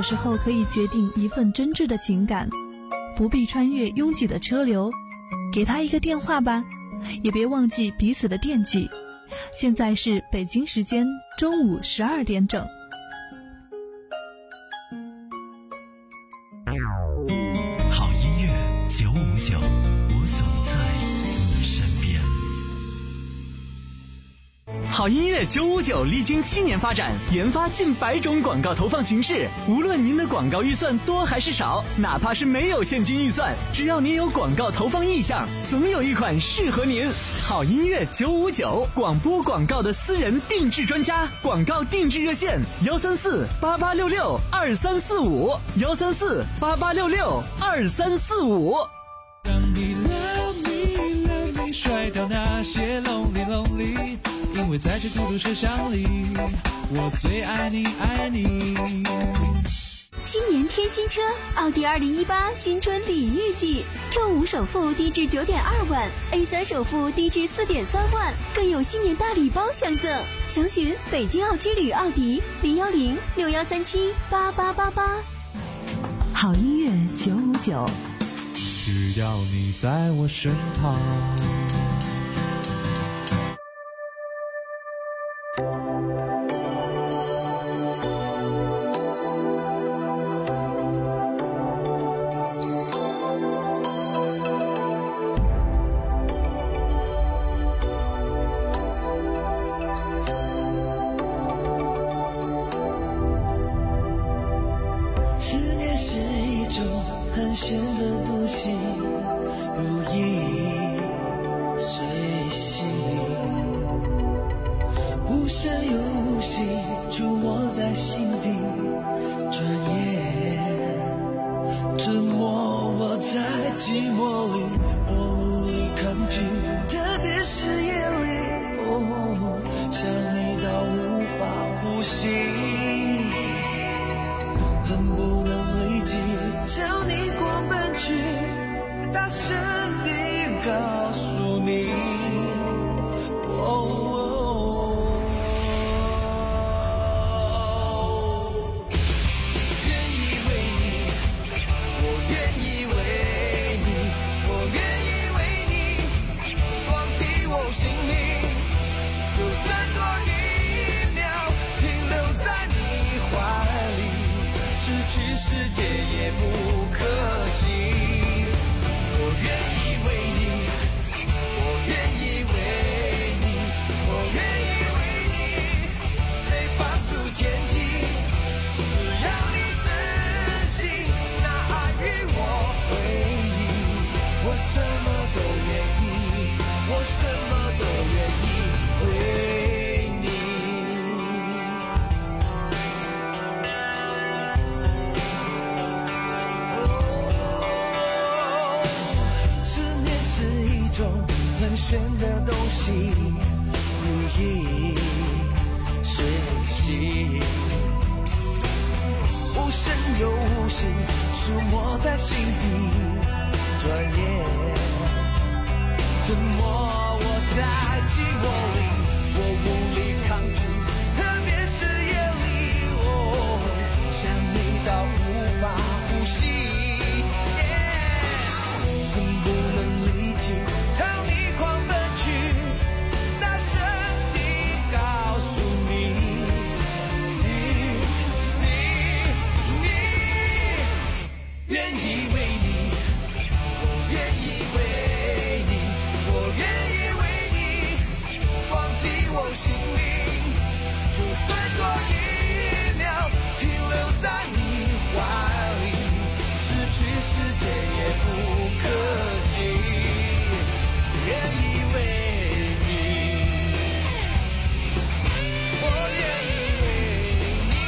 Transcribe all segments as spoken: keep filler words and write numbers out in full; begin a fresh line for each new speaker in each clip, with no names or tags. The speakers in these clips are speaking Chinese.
时候可以决定一份真挚的情感，不必穿越拥挤的车流，给他一个电话吧，也别忘记彼此的惦记。现在是北京时间中午十二点整。
好音乐九五九，我总在你身边。好音乐九五九历经七年发展，研发近百种广告投放形式。无论您的广告预算多还是少，哪怕是没有现金预算，只要您有广告投放意向，总有一款适合您。好音乐九五九，广播广告的私人定制专家，广告定制热线幺三四八八六六二三四五幺三四八八六六二三四五。
让你 love me love me， 甩掉那些 lonely lonely， 因为在这孤独车厢里，我最爱你爱你。
新年添新车，奥迪二零一八新春礼遇季 ，Q 五首付低至九点二万 ，A 三首付低至四点三万，更有新年大礼包相赠。详询北京奥之旅奥迪零幺零六幺三七八八八八。
好音乐九五九，
只要你在我身旁。
很玄的东西，如影随形，无声又无息，触摸在心底，转眼吞没我在寂寞里，我无力抗拒，特别是夜里，哦，想你到无法呼吸，恨不能立即将你狂奔去，大声地告诉你，哦哦，愿意为你，我愿意为你，我愿意为你忘记我姓名，就算多一秒停留在你怀里，失去世界也不可惜。我愿意为你，我愿意为你，我愿意为你被放逐天际，只要你真心拿爱与我回忆，我什么都愿意，我什么都愿意为你。很玄的东西，如影随形，无声又无息，触摸在心底，转眼吞没我在寂寞里，我无力抗拒，特别是夜里，哦，想你到无法呼吸，恨不能立即朝你狂奔去，大声地告诉你，你你你愿意为你，我愿意为你，我愿意为你忘记我姓名，就算多一秒停留在你怀里，失去世界也不可惜。愿意为你，我愿意为你。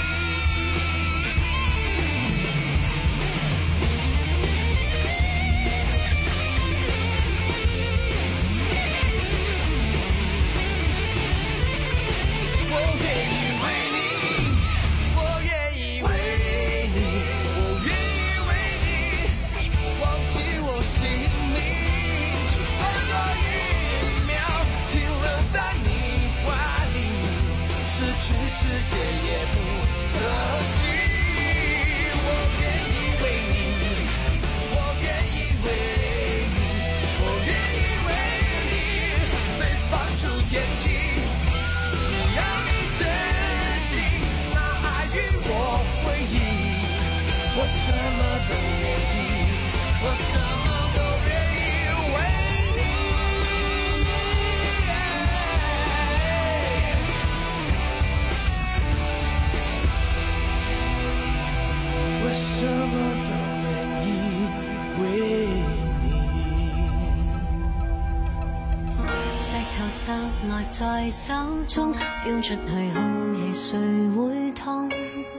殺來在手中，飆出去空氣，誰會痛？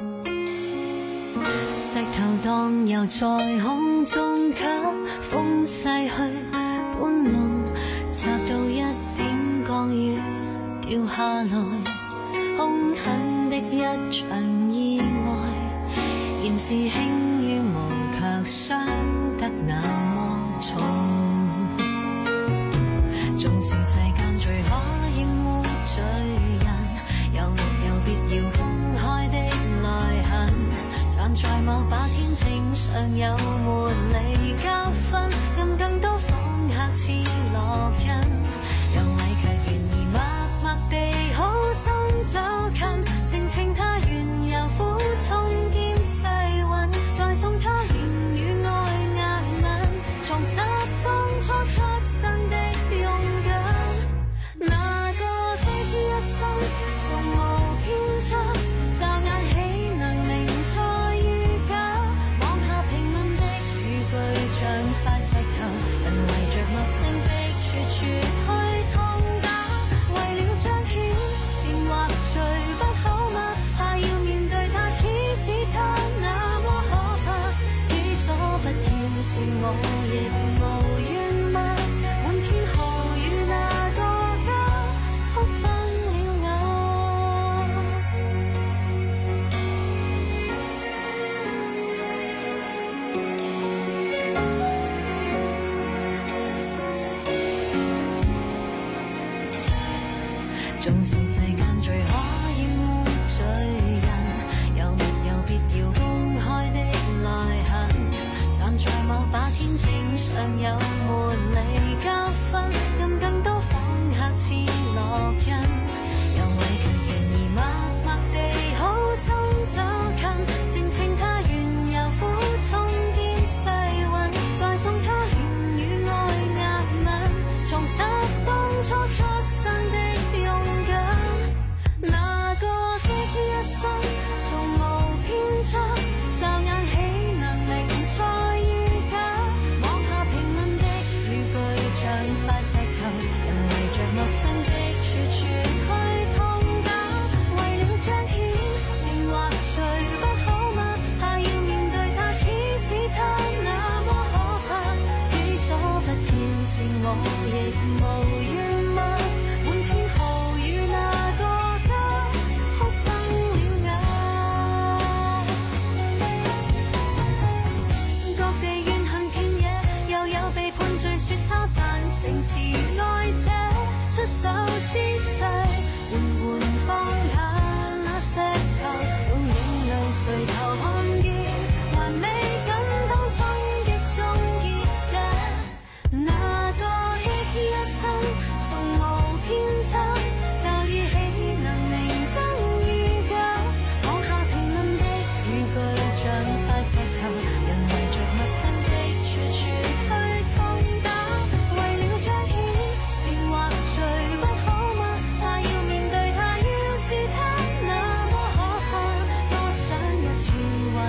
石頭蕩遊在空中，給風逝去搬弄，摘到一點降雨掉下來，兇狠的一場意外，然是輕於無卻傷得那麼重。縱是世間最可厭惡罪人，有沒有必要公開的內痕？站在某把天秤上有沒理交分，任更多訪客似落印，讓禮卻願意默默地好心走近，靜聽他緣由苦痛兼世韻，再送他言語愛壓吻，重拾當初出生的勇敢。那個的一生從無偏差，驟眼起能明錯與假，望下評論的語句像塊石頭，人圍着陌生的處處去痛打，為了彰顯善或罪不好嗎？怕要面對他，似是他那麼可怕，己所不見是我亦無怨嗎？滿天豪雨那個家，哭崩了眼。縱是世間最可厭惡罪人，有沒有必要公開的內痕？站在某把天秤上有沒理交分，任更多訪客似落印，讓禮卻願意默默地好心走近，靜聽他緣由苦痛兼世韻，再送他言語愛壓吻，重拾當初出生的勇敢。那個的一生從無偏差，驟眼起能明錯與假，望下評論的語句像塊石頭，人圍着陌生的處處去痛打，為了彰顯善或罪不好嗎？怕要面對他，似是他那麼可怕，己所不見是我亦無怨嗎？滿天豪雨那個家，哭崩了眼。各地怨恨遍野，又有被判罪說他扮成慈愛者，出手之際緩緩放下那石頭，用影淚垂頭看見，還未感當衝擊終結者。那個的一生從無偏差，驟雨起能明真與假，望下評論的語句像塊石頭，人圍着陌生的處處去痛打，為了彰顯善或罪不好嗎？怕要面對他，要是他那麼可怕，多想一次還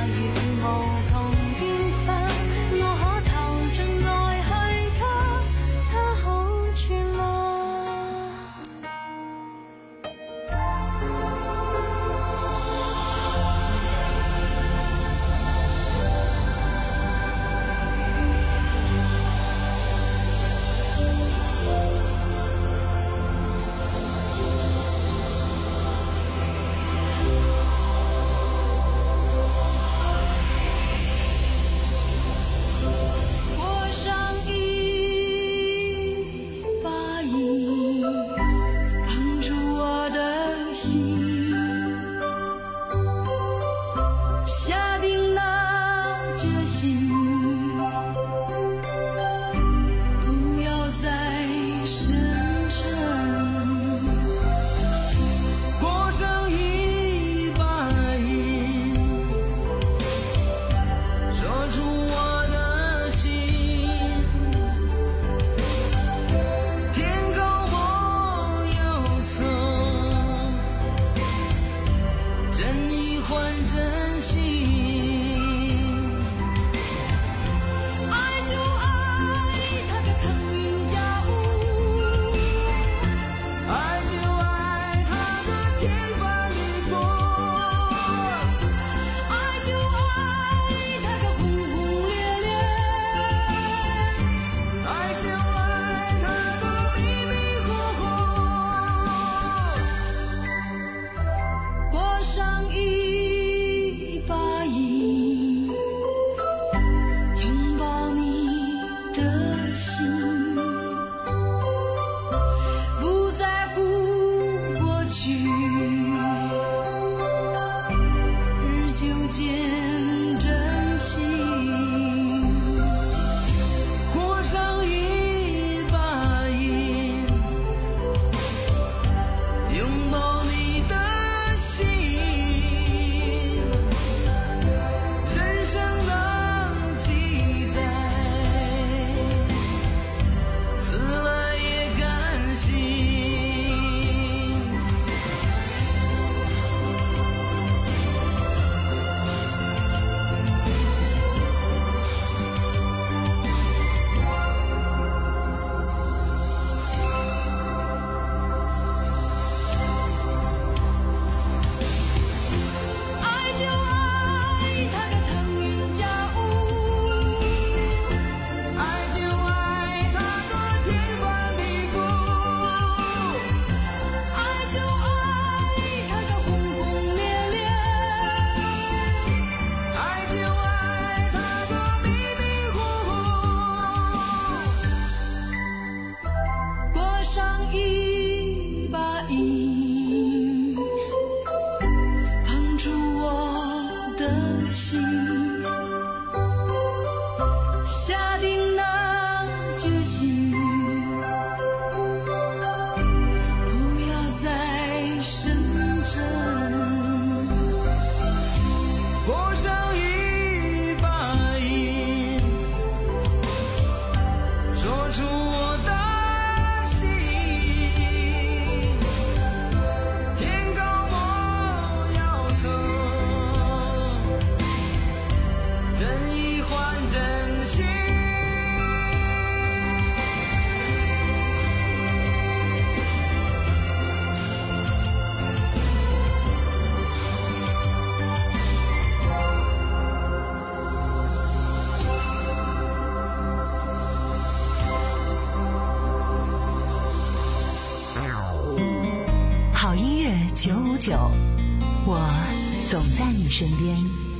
九五九，我总在你身边。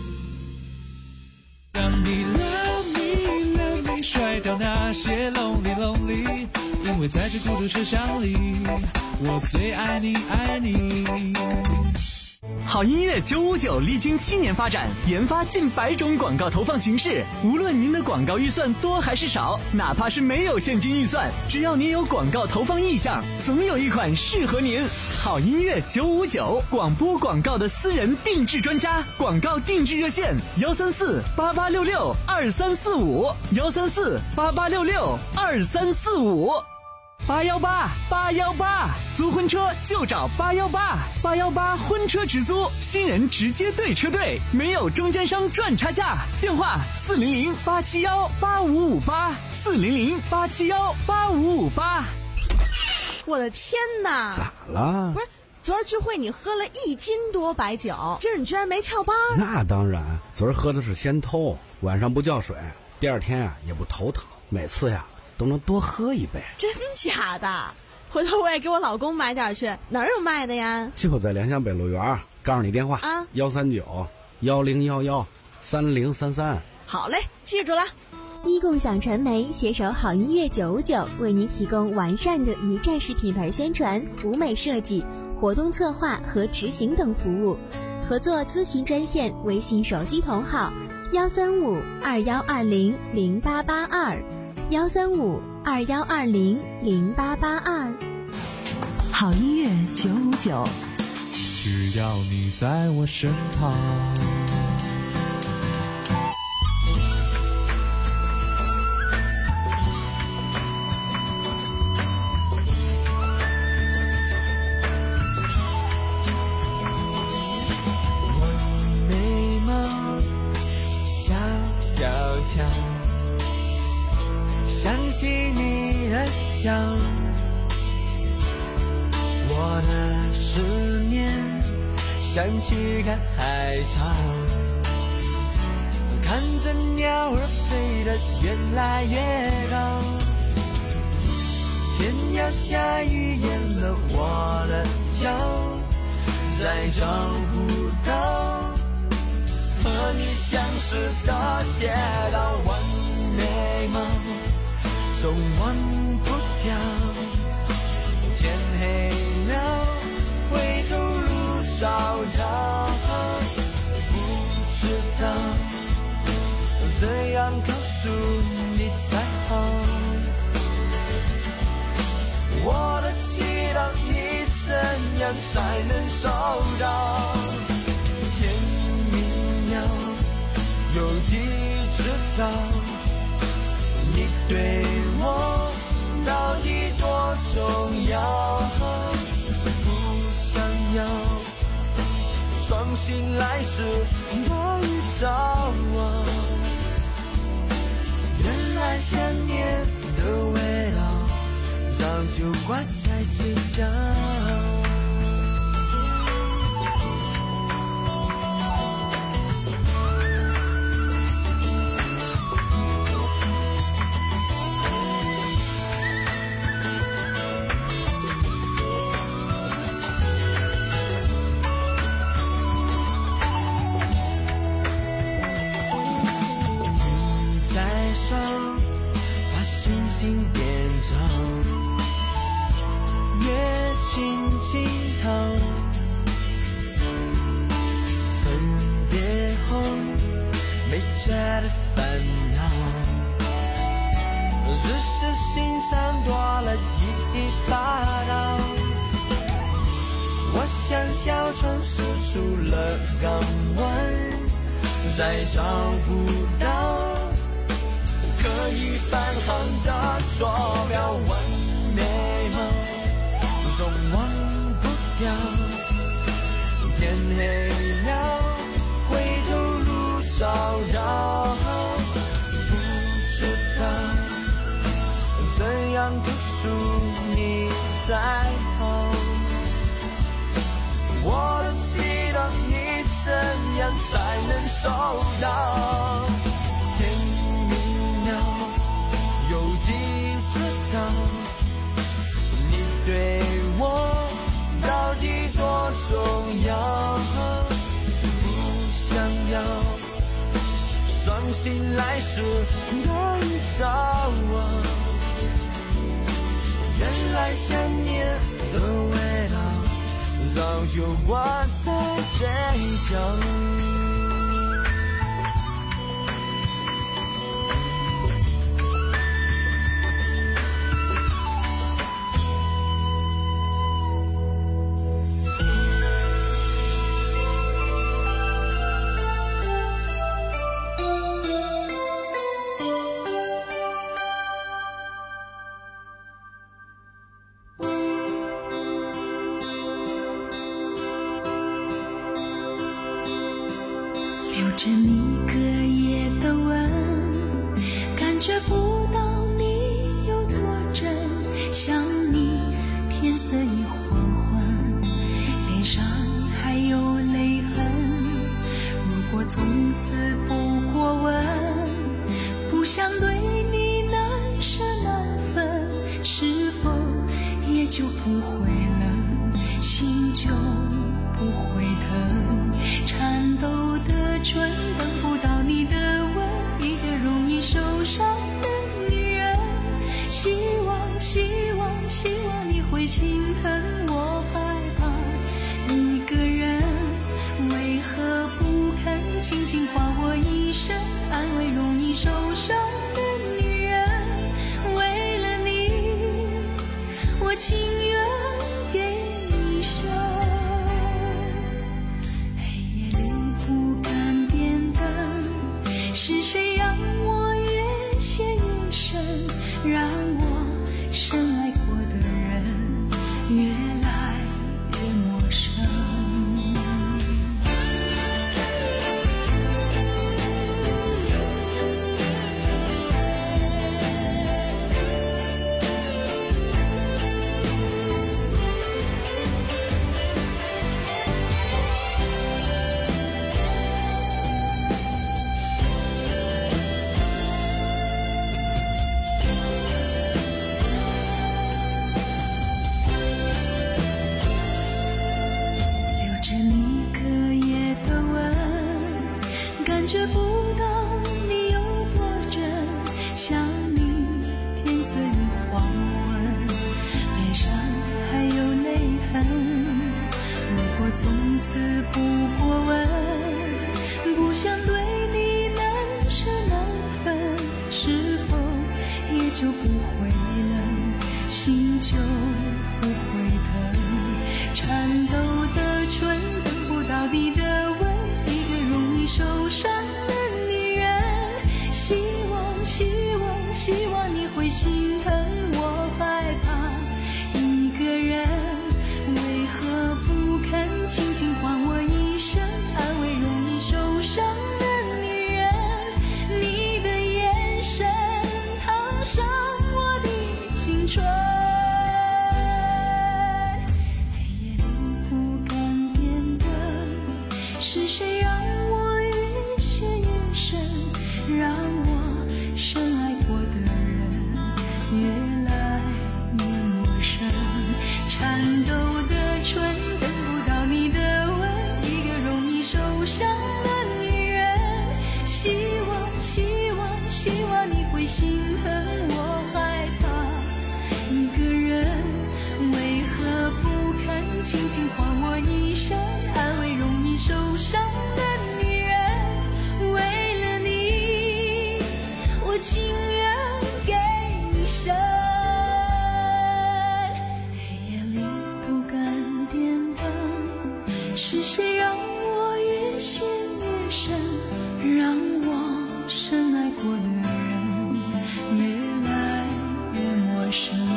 让你 love me love me 甩掉那些 lonely lonely， 因为在这孤独车厢里，我最爱你爱你。
好音乐九五九历经七年发展，研发近百种广告投放形式。无论您的广告预算多还是少，哪怕是没有现金预算，只要您有广告投放意向，总有一款适合您。好音乐九五九，广播广告的私人定制专家，广告定制热线：幺三四八八六六二三四五，幺三四八八六六二三四五。八幺八八幺八，租婚车就找八幺八，八幺八婚车直租，新人直接对车队，没有中间商赚差价。电话四零零八七幺八五五八，四零零八七幺八五五八。
我的天哪！
咋了？
不是，昨儿聚会你喝了一斤多白酒，今儿你居然没翘班？
那当然，昨儿喝的是仙偷，晚上不叫水，第二天啊也不头疼，每次呀都能多喝一杯。
真假的？回头我也给我老公买点去。哪儿有卖的呀？
就在良乡北路园，告诉你电话
啊，
幺三九幺零幺幺三零三三。
好嘞，记住了。
一共享传媒携手好音乐九五九，为您提供完善的一站式品牌宣传、舞美设计、活动策划和执行等服务。合作咨询专线：微信手机同号幺三五二幺二零零八八二。幺三五二幺二零零八八二。
好音乐九五九，
只要你在我身旁。
我眉毛小小翘，想起你的笑，我的思念像去看海潮，看着鸟儿飞得越来越高，天要下雨淹了我的脚，再找不到和你相识的街道，弯眉毛总忘不掉，天黑了回头路找到，不知道怎样告诉你才好，我的祈祷你怎样才能收到，天明了有地知道你对我到底多重要，不想要双醒来时多预兆，原来想念的味道早就挂在嘴角。把星星点着，月静尽头，分别后没觉得烦恼，只是心上多了一把刀，我像小船驶出了港湾，再找不到可以返航的坐标，弯眉毛总忘不掉，天黑了回头路找到，不知道怎样告诉你才好，我的祈祷你怎样才能收到，有地知道你对我到底多重醒来时的预兆。原来想念的味道早就挂在嘴角。
留着你隔夜的吻，感觉不到你有多真，想你天色已黄昏，脸上还有泪痕。如果从此不过问，不想对你难舍难分，是否也就不会冷，心就不会疼，颤抖的唇等不到你的吻，一个容易受伤的女人，希望希望希望你会心疼我，害怕一个人，为何不肯轻轻唤我一声，安慰容易受伤的女人，为了你我情愿给你生。是谁让我越陷越深，让我深爱过的人越来越陌生。感觉不到你有多真，想你天色已黄昏，脸上还有泪痕。如果从此不过问，不想对你难舍难分，是否也就不会冷，心就不会疼，颤抖的唇等不到你的吻，受伤的女人，希望希望希望你会心疼我，害怕一个人，为何不肯轻轻唤我一声，安慰容易受伤的女人，你的眼神烫伤我的青春。黑夜里不敢点灯，是谁让让我深爱过的人越来越陌生，颤抖的唇等不到你的吻，一个容易受伤的女人，希望希望希望你会心疼我，害怕一个人，为何不肯轻轻唤我一声，安慰容易受伤的女人，为了你我情愿给一生。黑夜里不敢点灯，是谁让我越陷越深，让我深爱过的人越来越陌生。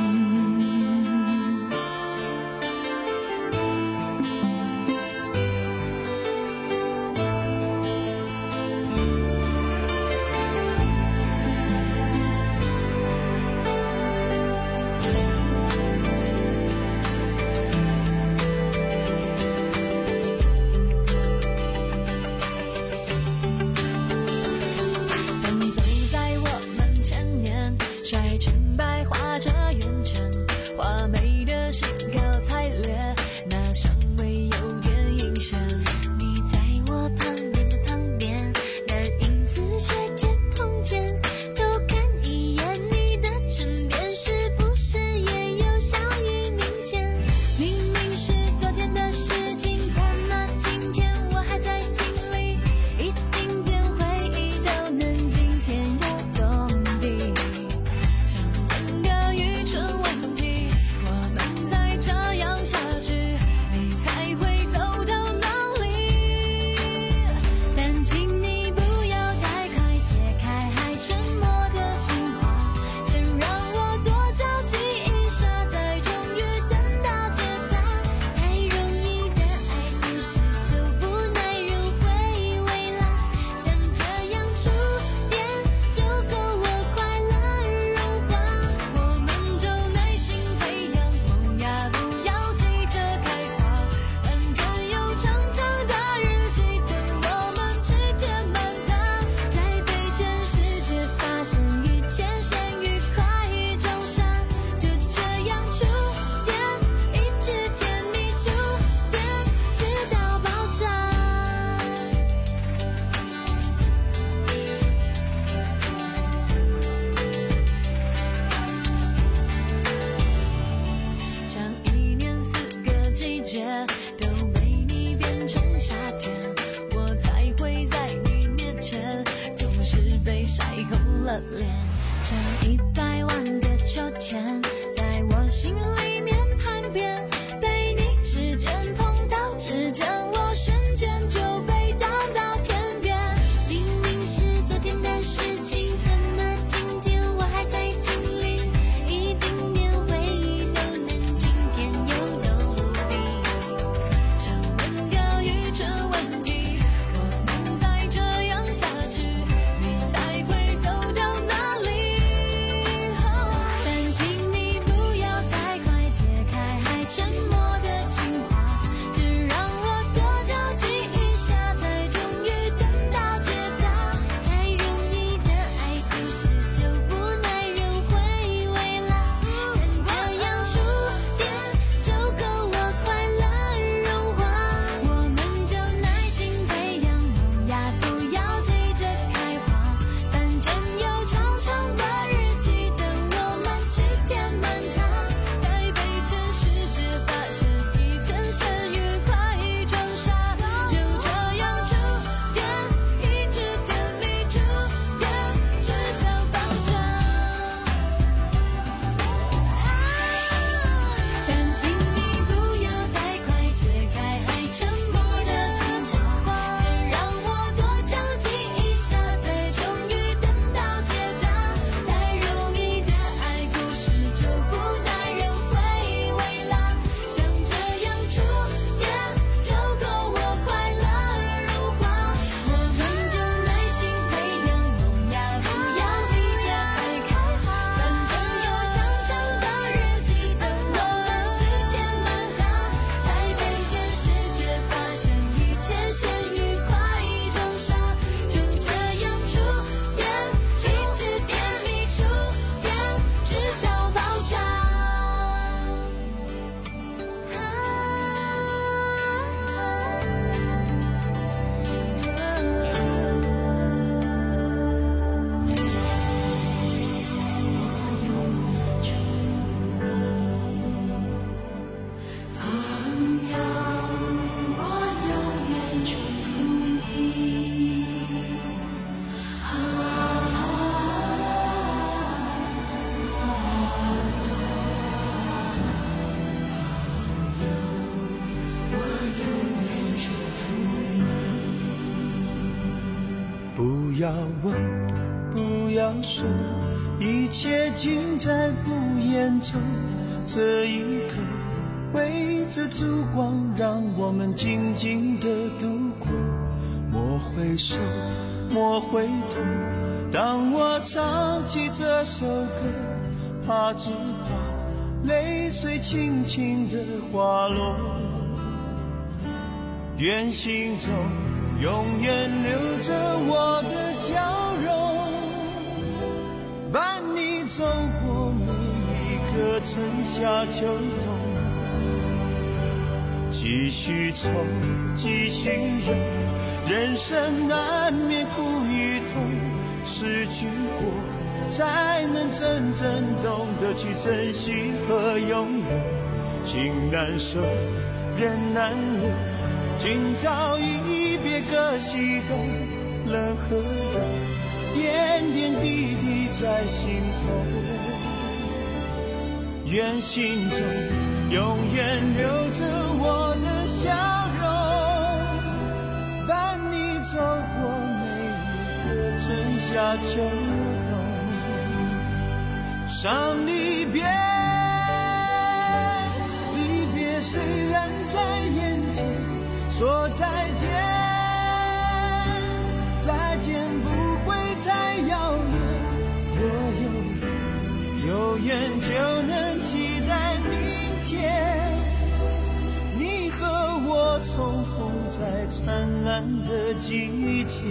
界都被你变成夏天，我才会在你面前总是被晒红了脸。像一百万个秋千在我心里面盘旋，被你指尖碰到指尖，我瞬间就被荡到天边。明明是昨天的事情，怎么今天我还在经历？一丁点回忆都能惊天又有地。想问个愚蠢问题，我们再这样下去，你才会走到哪里？但请你不要太快解开还沉默的情话，只让我多着急一下，才终于等到解答。太容易的爱故事就不耐人回味啦，像这样触电就够我快乐融化。我们就耐心培养萌芽，不要急着开花。反正有长长的日记等我们去填满它，再被全世界发现一层层愉快装傻。就这样触电，一直甜蜜触电，直到爆炸。但请你不要太快解开还沉默的情话，先让我多着急一下，才终于等到解答。太容易的爱故事就不耐人回味啦，像这样触电就够我快乐融化。我们就耐心培养萌芽，不要急着快开花。反正有长长的日记等我们去填满它，才被全世界发现一切先愉快装傻。就这样触电，一直甜蜜触电，直到爆炸。
不要问，不要说，一切尽在不言中。这一刻，围着烛光，让我们静静地度过。莫回首，莫回头，当我唱起这首歌，怕只怕泪水轻轻地滑落。愿心中永远留着我的笑容，伴你走过每一个春夏秋冬。继续愁，继续忧，人生难免苦与痛，失去过才能真正懂得去珍惜和拥有。情难舍，人难留，今朝一别各西东，冷和热，点点滴滴在心头。愿心中永远留着我的笑容，伴你走过每一个春夏秋冬。伤离别，离别虽然在眼前，说再见，再见不会太遥远。若有缘，有缘就能期待明天，你和我重逢在灿烂的季节。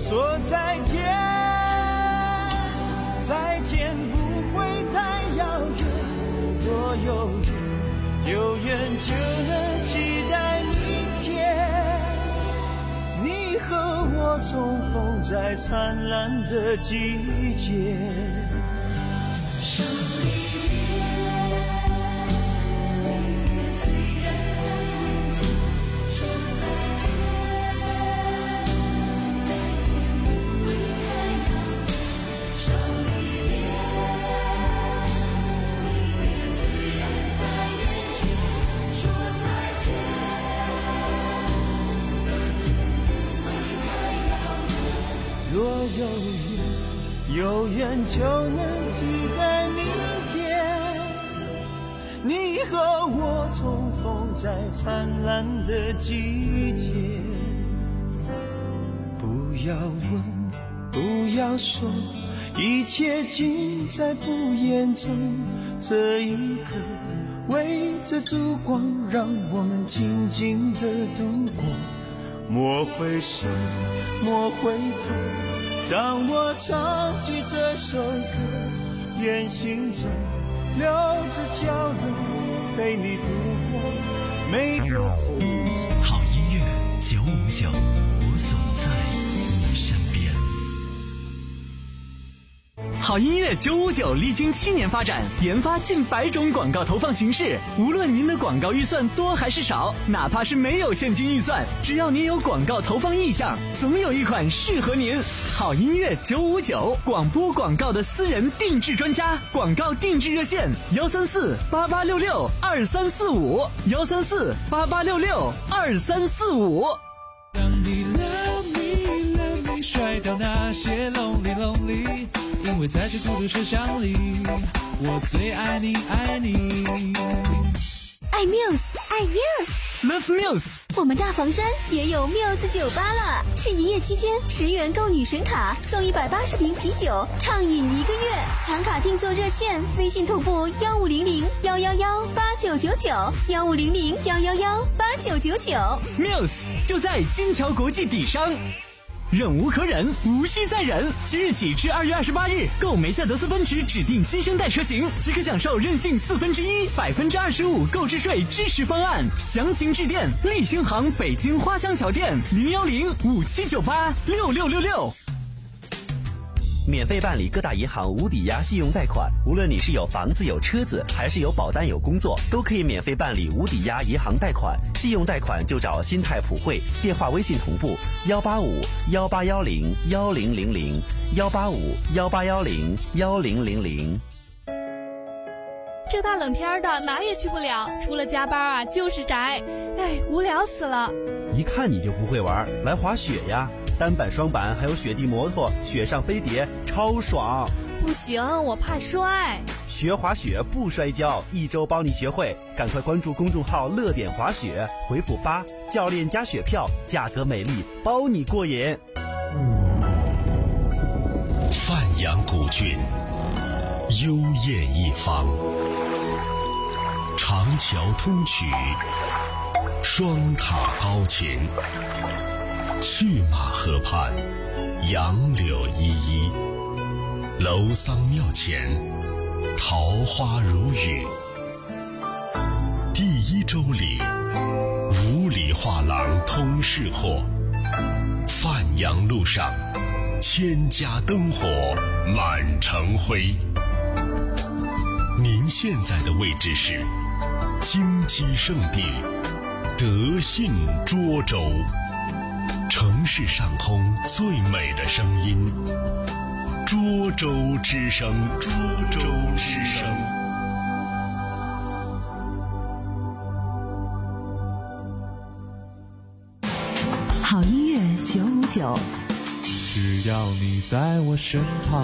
说再见，再见不会太遥远，若有缘，有缘就能期待明天。你和我重逢在灿烂的季节。
手里
若有缘，有缘就能期待明天。你和我重逢在灿烂的季节。不要问，不要说，一切尽在不言中。这一刻，围着烛光，让我们静静地度过。莫回首，莫回头，当我唱起这首歌，愿心中留着笑容，陪你度过每个春夏。
好音乐九五九，我总在你身边。好音乐九五九历经七年发展，研发近百种广告投放形式。无论您的广告预算多还是少，哪怕是没有现金预算，只要您有广告投放意向，总有一款适合您。好音乐九五九，广播广告的私人定制专家，广告定制热线幺三四八八六六二三四五幺三四八八六六二三四五。
当你 love me love me 甩掉那些 lonely lonely， 因为在这孤独车厢里，我最爱你爱你。
爱 Muse， 爱 Muse，Love
Muse。
我们大房山也有 Muse 酒吧了，是营业期间十元购女神卡送一百八十瓶啤酒，畅饮一个月。抢卡订座热线：微信同步幺五零零幺幺幺八九九九幺五零零幺幺幺八九九九。
Muse 就在金桥国际底商。忍无可忍，无需再忍。即日起至二月二十八日，购梅赛德斯奔驰指定新生代车型，即可享受任性四分之一、百分之二十五购置税支持方案。详情致电立新行北京花乡桥店零幺零五七九八六六六六。
免费办理各大银行无抵押信用贷款，无论你是有房子有车子，还是有保单有工作，都可以免费办理无抵押银行贷款。信用贷款就找新泰普惠，电话微信同步幺八五幺八幺零幺零零零幺八五幺八幺零幺零零零。
这大冷天的哪也去不了，除了加班啊就是宅，哎，无聊死了。
一看你就不会玩，来滑雪呀！单板、双板还有雪地摩托，雪上飞碟，超爽！
不行，我怕摔。
学滑雪不摔跤，一周帮你学会。赶快关注公众号“乐点滑雪”，回复八，教练加雪票，价格美丽，包你过瘾。
范阳古郡，幽艳一方，长桥通衢，双塔高擎。去马河畔，杨柳依依，楼桑庙前，桃花如雨。第一周里，五里画廊通市货，范阳路上，千家灯火满城辉。您现在的位置是金鸡圣地德信涿州。城市上空最美的声音，涿州之声，涿州之声。
好音乐九五九，
只要你在我身旁。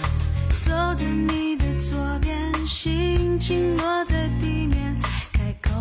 走在你的左边，心情落在地面，开口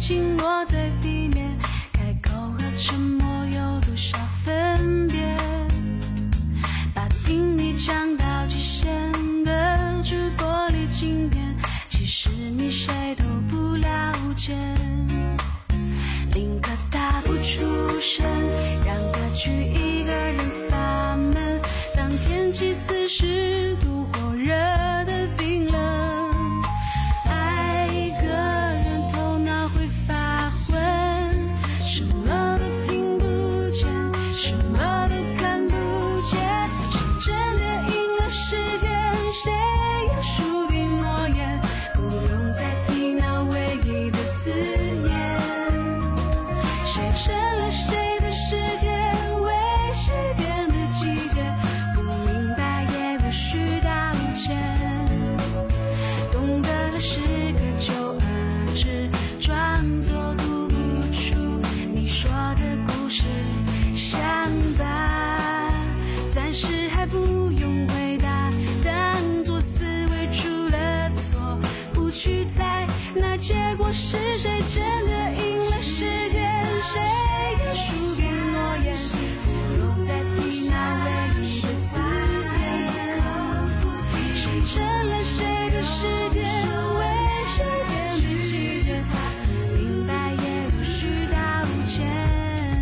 静落在地面，开口和沉默有多少分别？把听力降到极限的直玻璃镜片，其实你谁都不了解。林可打不出声，让歌曲一个人发闷。当天气四十度火热的冰冷，爱一个人头脑会发昏，什么都听不见，什么都看不见。谁真的赢了时间，谁又输给诺言，不用再提那唯一的字眼。谁成了谁的世界，为谁变得季节，不明白也无需道歉。懂得了是个旧二字，装作读不出你说的故事想法，暂时还不用回答，当作思维出了错，不去猜那结果是谁真的赢了时间，谁又输给诺言，不用再提那唯一的字眼。谁成了谁的世界，为谁变得季节，明白也无需道歉。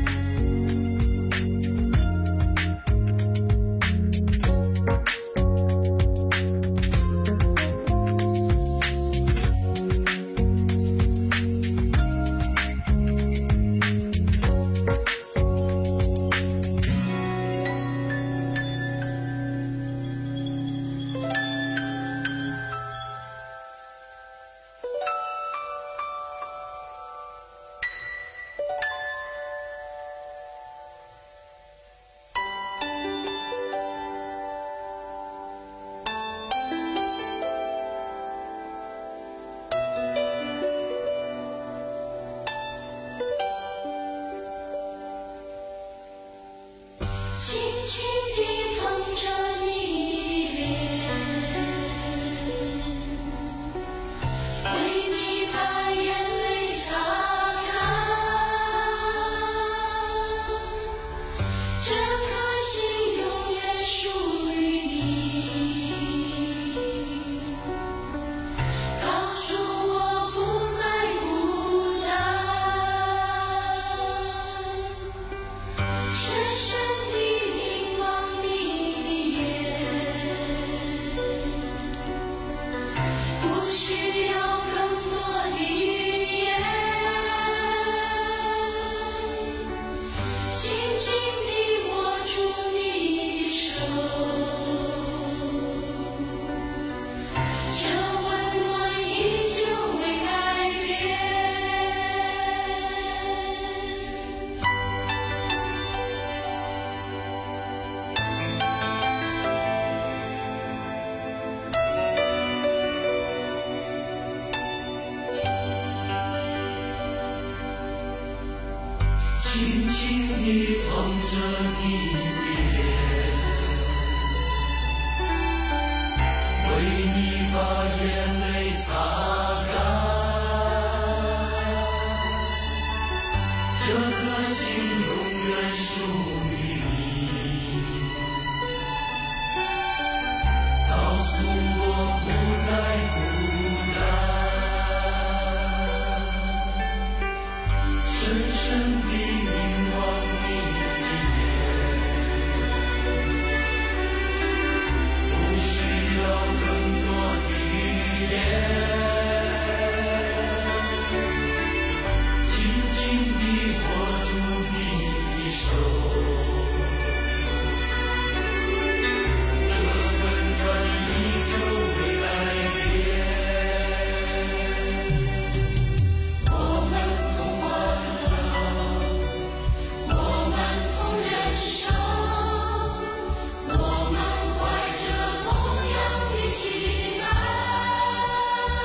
轻轻地碰着你的脸，为你把眼泪擦干，这颗心永远属于你，告诉我不再孤单，深深地
轻轻地碰着你的脸，为你把眼泪擦干，这颗心永远属于你，告诉我不再孤单，深深地凝望你的眼，不需要更多的语言，紧紧地握住你的手，这温暖依旧未改变。我们同欢乐，我们同忍受，我们怀着同样的期待，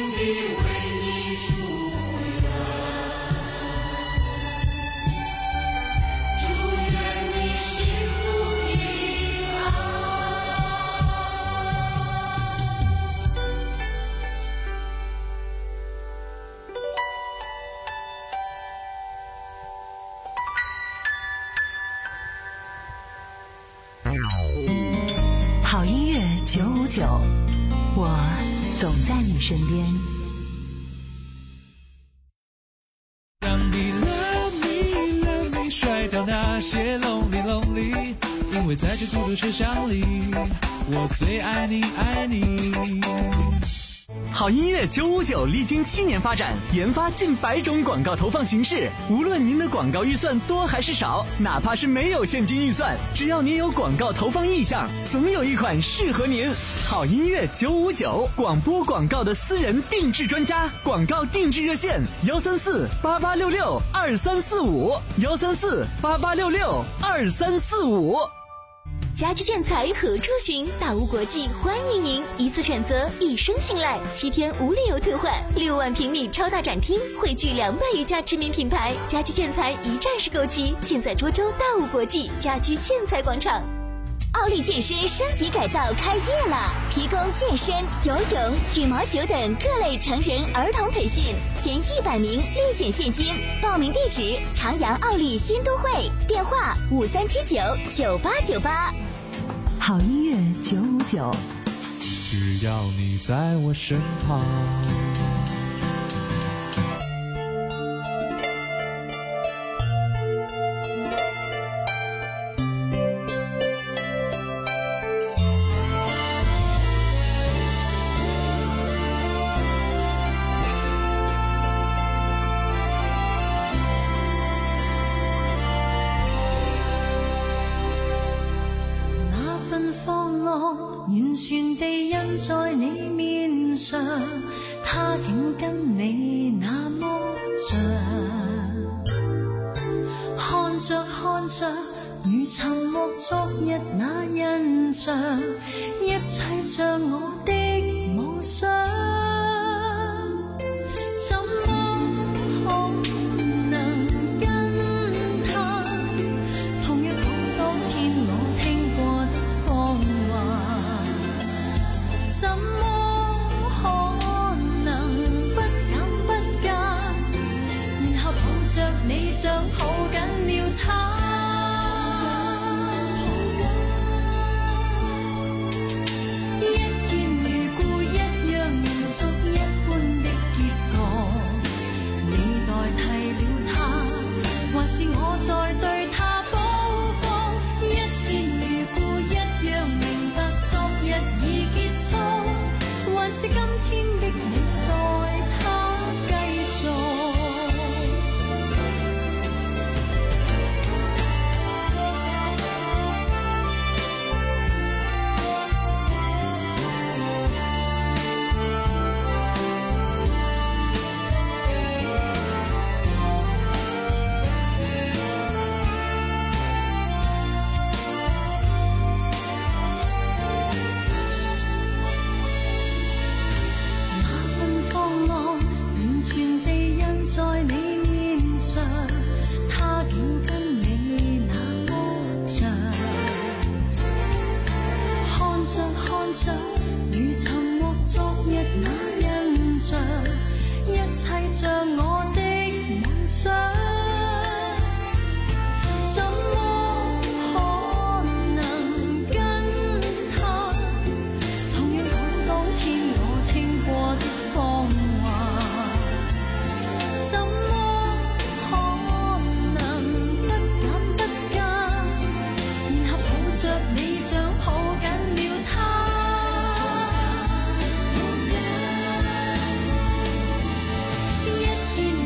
好音乐九五九，我总在你身边。
让你 love me love me 甩掉那些 lonely lonely， 因为在这孤独车厢里，我最爱你爱你。
好音乐九五九历经七年发展，研发近百种广告投放形式。无论您的广告预算多还是少，哪怕是没有现金预算，只要您有广告投放意向，总有一款适合您。好音乐九五九，广播广告的私人定制专家，广告定制热线：幺三四八八六六二三四五，幺三四八八六六二三四五。
家居建材何处寻？大屋国际欢迎您，一次选择，一生信赖，七天无理由退换，六万平米超大展厅，汇聚两百余家知名品牌，家居建材一站式购齐，尽在涿州大屋国际家居建材广场。奥利健身升级改造开业了，提供健身、游泳、羽毛球等各类成人儿童培训，前一百名立减现金。报名地址：长阳奥利新都会，电话五三七九九八九八。
好音乐九五九，
只要你在我身旁。
完全地印在你面上，他竟跟你那麼像，看着看着如沉默昨日那印象，一切像我的妄想，怎麼可能跟他同樣講當天我聽過的謊話，怎麼可能不減不加，然後抱着你像抱緊了他。是我在對他補課，一見如故一樣明白昨日已結束，還是今天的你待他繼續。如沉默昨日那印象，一切像我的夢想，怎麼可能跟他同樣講當天我聽過的謊話，怎麼可能不減不加，然後抱着你像抱緊了他。一見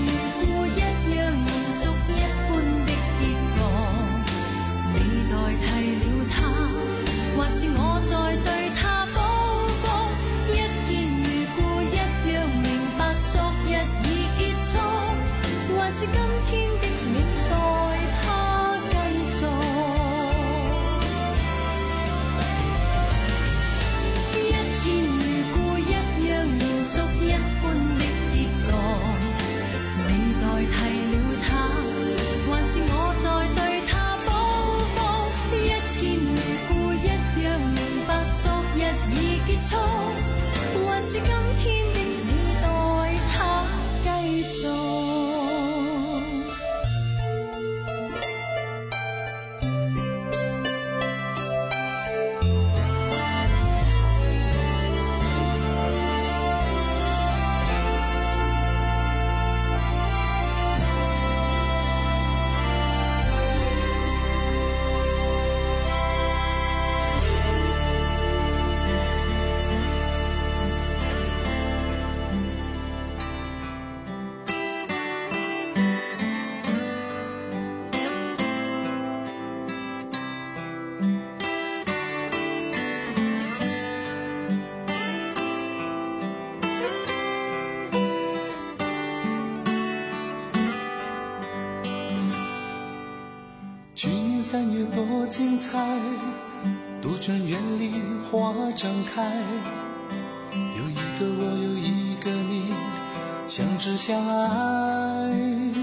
三月多精彩，杜鹃园里花正开，有一个我，有一个你，相知相爱。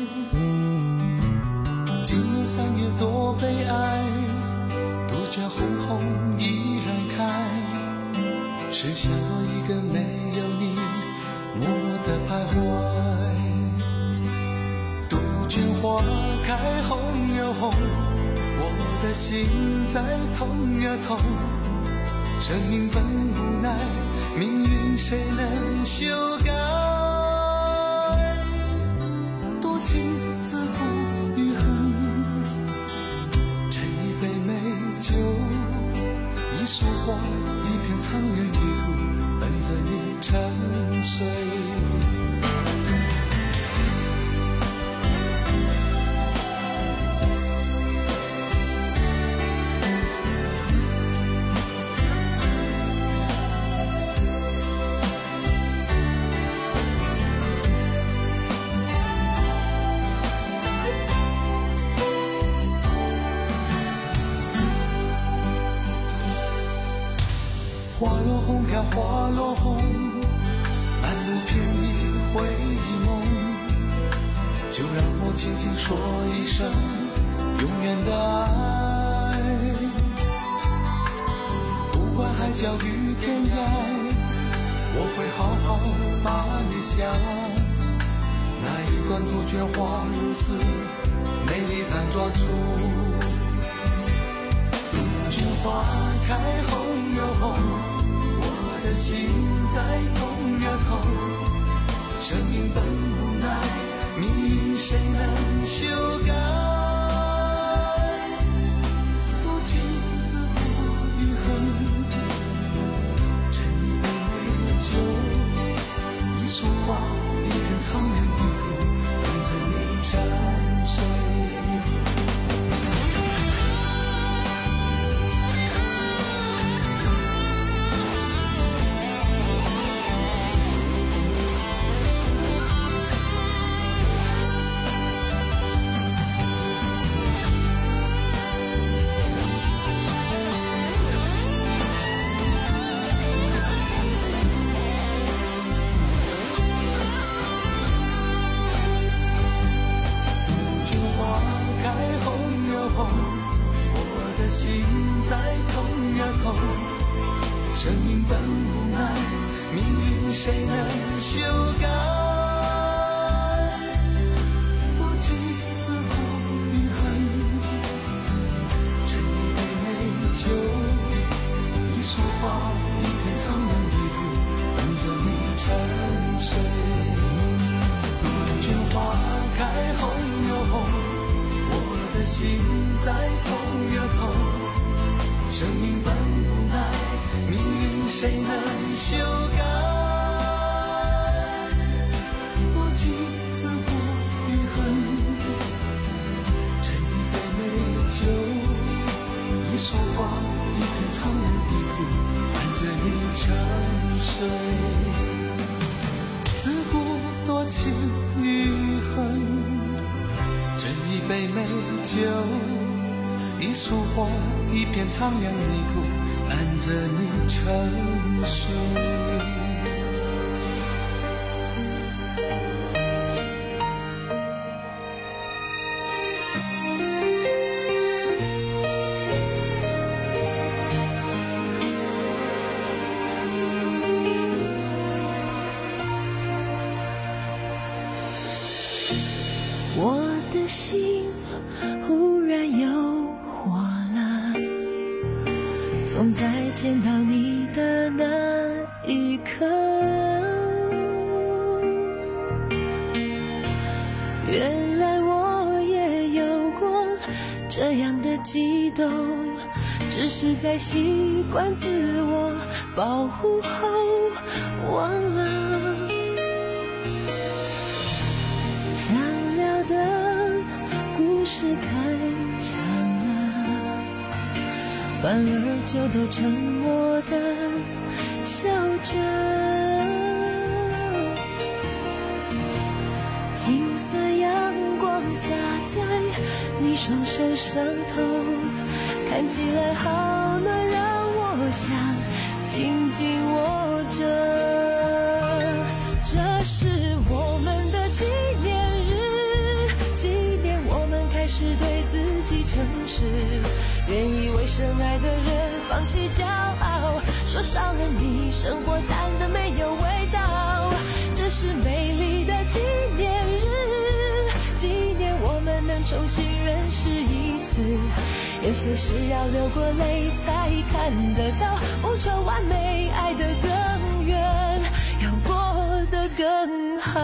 今年三月多悲哀，杜鹃红红依然开，剩下我一个没有你，默默的徘徊。杜鹃花开红又红，我的心在痛呀痛，生命本无奈，命运谁能修改？多情自古与恨，斟一杯美酒，一束花，一片苍原泥土，伴着你沉睡。花落红飘，花落红，半路偏离回忆梦，就让我轻轻说一声永远的爱。不管海角与天涯，我会好好把你想。那一段杜鹃花如此美丽难抓住，杜鹃花开红又红，我的心在痛呀痛，生命本无奈，命运谁能修改？多情自古与恨，斟一杯美酒，一束花，一片苍原泥土，伴着你沉睡。心在痛呀痛，生命本无奈，命运谁能修改？多情自古与恨，斟一杯美酒，一束花，一片苍原泥土，伴着你沉睡。杜鹃花开红又红，我的心在痛呀痛，生命本无奈，命运谁能修改？多情自古与恨，斟一杯美酒，一束花，一片苍原泥土，伴着你沉睡。自古多情与恨，斟一杯美酒，一束花，一片苍凉泥土，伴着你沉睡。
我的心忽然有火了，从再见到你的那一刻，原来我也有过这样的激动，只是在习惯自我保护后忘了。想聊的故事太长了，反而就都沉默地笑着。金色阳光洒在你双手上头，看起来好暖，让我想紧紧握着。这是我们的纪念日，纪念我们开始对自己诚实，愿意为深爱的人放弃骄傲，说少了你生活淡得没有味道。这是美丽的纪念日，纪念我们能重新认识一次，有些事要流过泪才看得到，不求完美，爱得更远，要过得更好。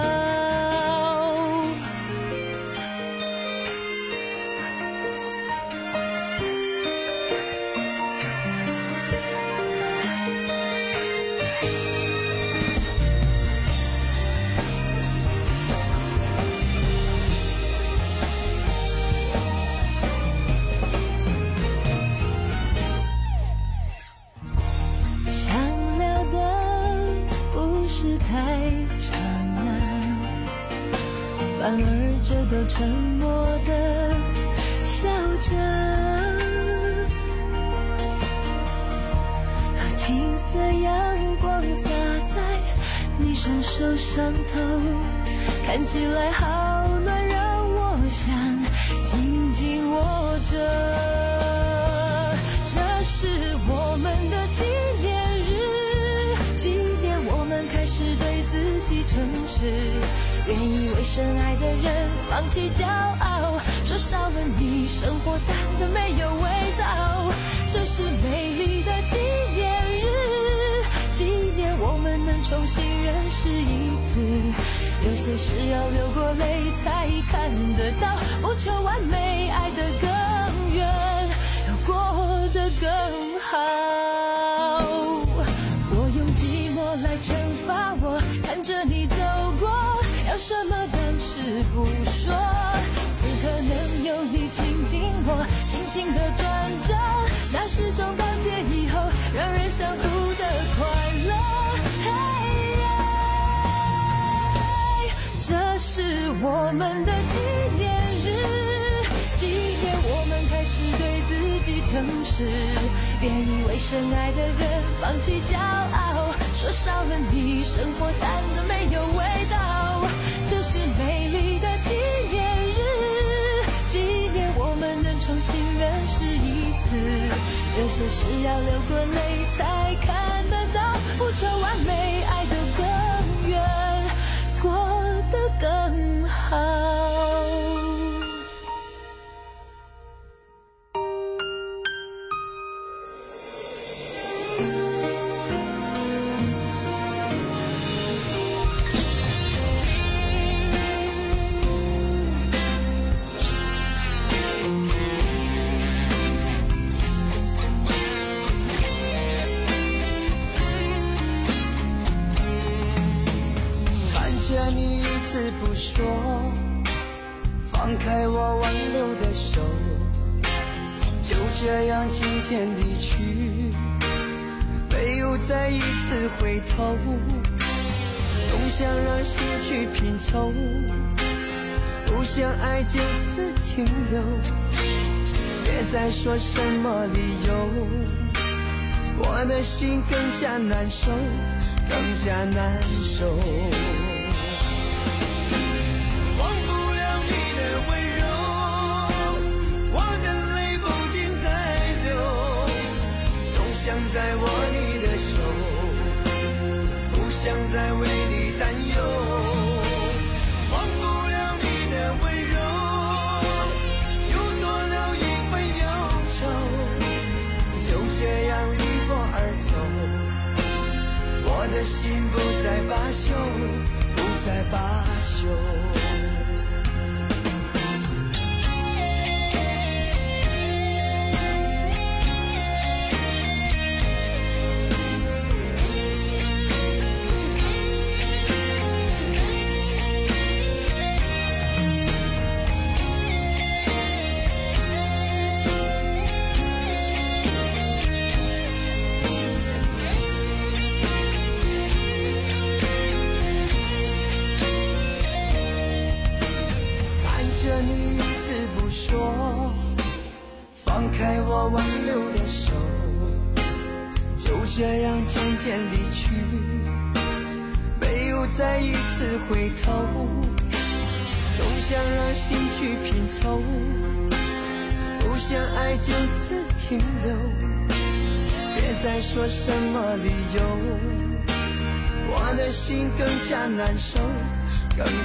反而这都沉默地笑着，和青色阳光洒在你双手上头，看起来好暖，让我想紧紧握着。这是我们的纪念日，纪念我们开始对自己诚实，愿意为深爱的人放弃骄傲，说少了你生活淡得没有味道。这是美丽的纪念日，纪念我们能重新认识一次，有些事要流过泪才看得到，不求完美，爱得更远，要过得更好。我用寂寞来惩罚我，看着你走过，要什么但是不说，此刻能有你倾听我心情的转折，那是种当街以后让人想哭的快乐。这是我们的纪念日，纪念我们开始对自己诚实，愿意为深爱的人放弃骄傲，说少了你生活淡得没有味道。这是美丽的纪念日，纪念我们能重新认识一次，有些事要流过泪才看得到，不求完美，爱得更远，过得更好。
着你一字不说，放开我挽留的手，就这样渐渐离去，没有再一次回头，总想让心去拼凑，不想爱就此停留，别再说什么理由，我的心更加难受，更加难受。想再握你的手，不想再为你担忧，忘不了你的温柔，又多了一份忧愁，就这样离我而走，我的心不再罢休，不再罢休。着你一字不说，放开我挽留的手，就这样渐渐离去，没有再一次回头，总想让心去拼凑，不想爱就此停留，别再说什么理由，我的心更加难受，更